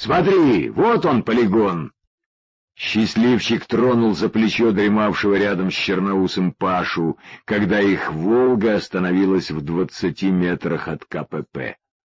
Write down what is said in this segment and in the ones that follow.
Смотри, вот он, полигон!» Счастливчик тронул за плечо дремавшего рядом с черноусым Пашу, когда их «Волга» остановилась в 20 метрах от КПП.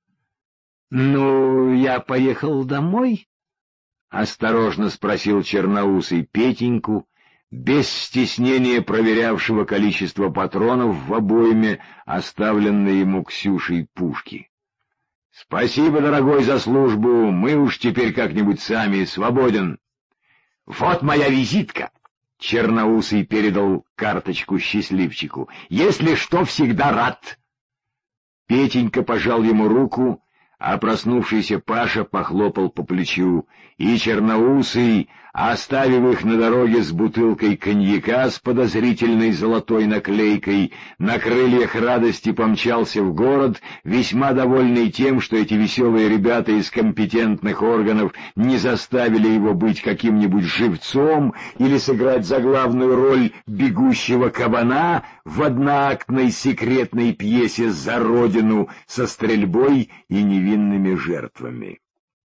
«Ну, я поехал домой?» — осторожно спросил черноусый Петеньку, без стеснения проверявшего количество патронов в обойме, оставленной ему Ксюшей пушки. «Спасибо, дорогой, за службу, мы уж теперь как-нибудь сами, свободен». «Вот моя визитка!» — черноусый передал карточку счастливчику. «Если что, всегда рад!» Петенька пожал ему руку, а проснувшийся Паша похлопал по плечу, и черноусый, оставив их на дороге с бутылкой коньяка с подозрительной золотой наклейкой, на крыльях радости помчался в город, весьма довольный тем, что эти веселые ребята из компетентных органов не заставили его быть каким-нибудь живцом или сыграть заглавную роль бегущего кабана в одноактной секретной пьесе «За Родину» со стрельбой и невинными жертвами.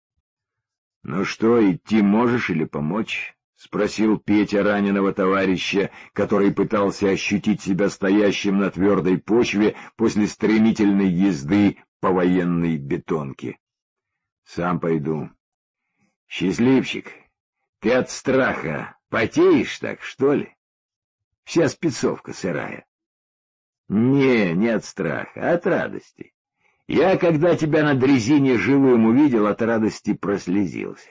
«Ну что, идти можешь или помочь?» — спросил Петя раненого товарища, который пытался ощутить себя стоящим на твердой почве после стремительной езды по военной бетонке. «Сам пойду». «Счастливчик, ты от страха потеешь так, что ли? Вся спецовка сырая». Не от страха, а от радости. Я, когда тебя на дрезине живым увидел, от радости прослезился.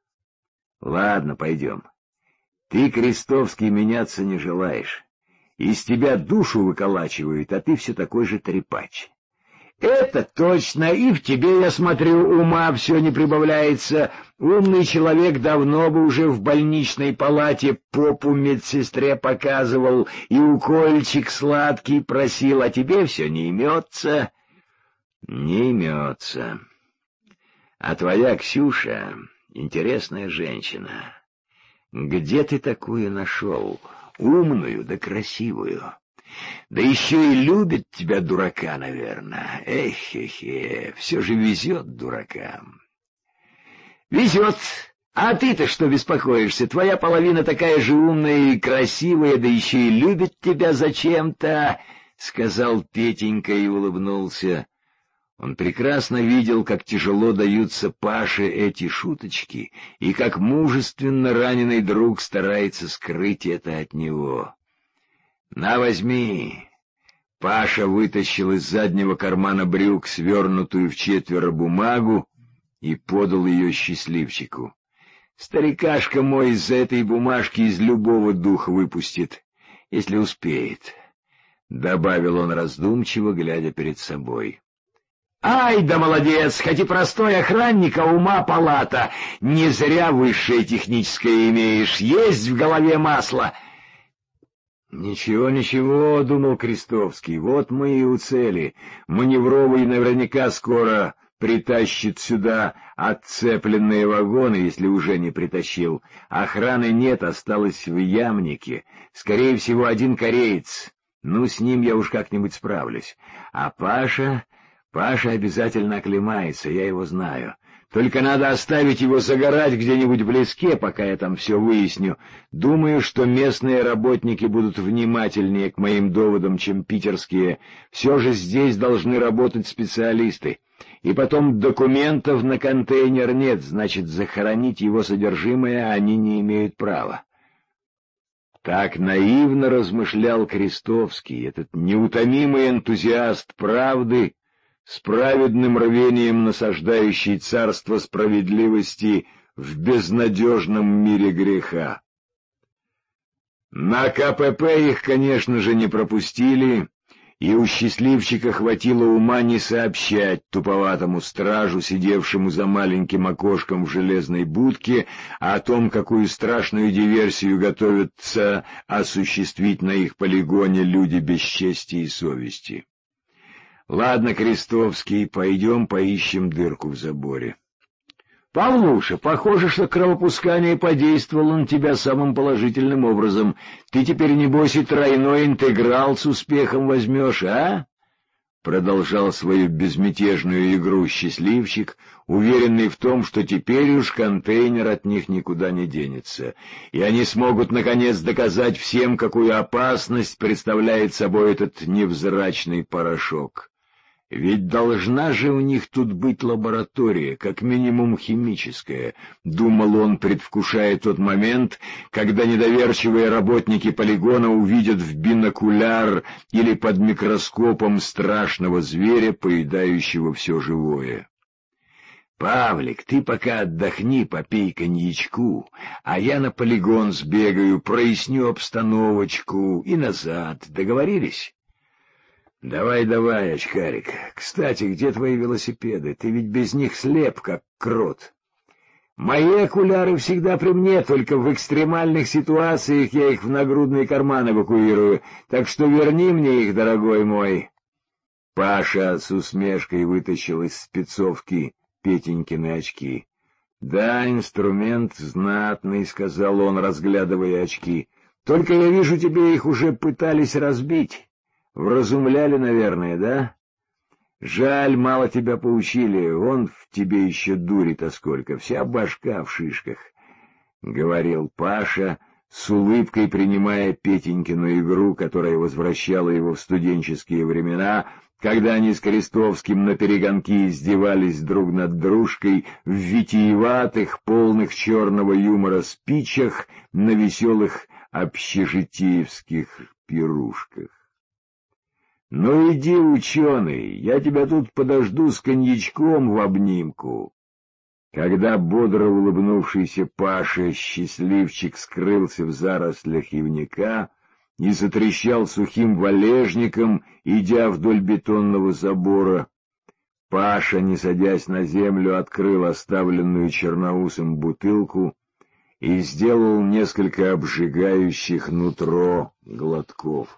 Ладно, пойдем. Ты, Крестовский, меняться не желаешь. Из тебя душу выколачивают, а ты все такой же трепач. Это точно, и в тебе, я смотрю, ума все не прибавляется. Умный человек давно бы уже в больничной палате попу медсестре показывал и укольчик сладкий просил, а тебе все не имется. Не имется. А твоя Ксюша — интересная женщина. Где ты такую нашел? Умную да красивую. Да еще и любит тебя, дурака, наверное. Эх, все же везет дуракам. Везет. А ты-то что беспокоишься? Твоя половина такая же умная и красивая, да еще и любит тебя зачем-то, — сказал Петенька и улыбнулся. Он прекрасно видел, как тяжело даются Паше эти шуточки, и как мужественно раненый друг старается скрыть это от него. «На, возьми!» Паша вытащил из заднего кармана брюк свернутую вчетверо бумагу и подал ее счастливчику. «Старикашка мой из-за этой бумажки из любого духа выпустит, если успеет», — добавил он раздумчиво, глядя перед собой. «Ай да молодец, хоть и простой охранник, а ума палата. Не зря высшее техническое имеешь, есть в голове масло». «Ничего, — думал Крестовский, — вот мы и у цели. Маневровый наверняка скоро притащит сюда отцепленные вагоны, если уже не притащил. Охраны нет, осталось в Ямнике. Скорее всего, один кореец. Ну, с ним я уж как-нибудь справлюсь. А Паша обязательно оклемается, я его знаю. Только надо оставить его загорать где-нибудь в леске, пока я там все выясню. Думаю, что местные работники будут внимательнее к моим доводам, чем питерские. Все же здесь должны работать специалисты. И потом документов на контейнер нет, значит, захоронить его содержимое они не имеют права. Так наивно размышлял Крестовский, этот неутомимый энтузиаст правды, с праведным рвением насаждающий царство справедливости в безнадежном мире греха. На КПП их, конечно же, не пропустили, и у счастливчика хватило ума не сообщать туповатому стражу, сидевшему за маленьким окошком в железной будке, о том, какую страшную диверсию готовятся осуществить на их полигоне люди без чести и совести. «Ладно, Крестовский, пойдем поищем дырку в заборе». «Павлуша, похоже, что кровопускание подействовало на тебя самым положительным образом. Ты теперь, небось, и тройной интеграл с успехом возьмешь, а?» продолжал свою безмятежную игру счастливчик, уверенный в том, что теперь уж контейнер от них никуда не денется, и они смогут, наконец, доказать всем, какую опасность представляет собой этот невзрачный порошок. Ведь должна же у них тут быть лаборатория, как минимум химическая, — думал он, предвкушая тот момент, когда недоверчивые работники полигона увидят в бинокуляр или под микроскопом страшного зверя, поедающего все живое. — Павлик, ты пока отдохни, попей коньячку, а я на полигон сбегаю, проясню обстановочку и назад. Договорились? — Давай, очкарик. Кстати, где твои велосипеды? Ты ведь без них слеп, как крот. Мои окуляры всегда при мне, только в экстремальных ситуациях я их в нагрудный карман эвакуирую, так что верни мне их, дорогой мой. Паша с усмешкой вытащил из спецовки Петенькины очки. — Да, инструмент знатный, — сказал он, разглядывая очки. — Только я вижу, тебе их уже пытались разбить. Вразумляли, наверное, да? Жаль, мало тебя поучили, он в тебе еще дури-то сколько, вся башка в шишках, — говорил Паша, с улыбкой принимая Петенькину игру, которая возвращала его в студенческие времена, когда они с Крестовским наперегонки издевались друг над дружкой в витиеватых, полных черного юмора спичах на веселых общежитиевских пирушках. — Ну иди, ученый, я тебя тут подожду с коньячком в обнимку. Когда бодро улыбнувшийся Паша счастливчик скрылся в зарослях ивника и затрещал сухим валежником, идя вдоль бетонного забора, Паша, не садясь на землю, открыл оставленную Черноусом бутылку и сделал несколько обжигающих нутро глотков.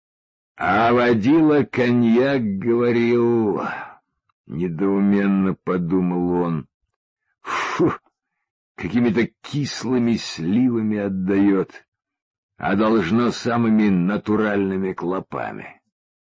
А водила коньяк, говорил, — недоуменно подумал он. Фу, какими-то кислыми сливами отдает, а должно самыми натуральными клопами.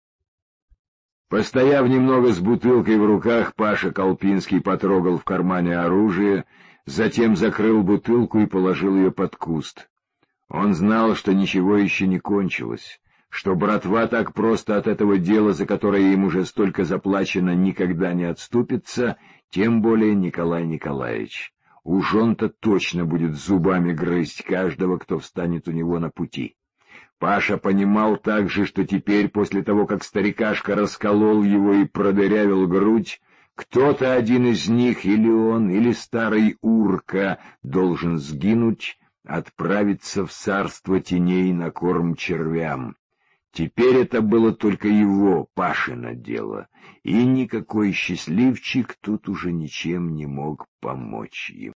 Постояв немного с бутылкой в руках, Паша Колпинский потрогал в кармане оружие, затем закрыл бутылку и положил ее под куст. Он знал, что ничего еще не кончилось, что братва так просто от этого дела, за которое им уже столько заплачено, никогда не отступится, тем более Николай Николаевич. Уж он-то точно будет зубами грызть каждого, кто встанет у него на пути. Паша понимал также, что теперь, после того, как старикашка расколол его и продырявил грудь, кто-то один из них, или он, или старый Урка, должен сгинуть, отправиться в царство теней на корм червям. Теперь это было только его, Пашино дело, и никакой счастливчик тут уже ничем не мог помочь ему.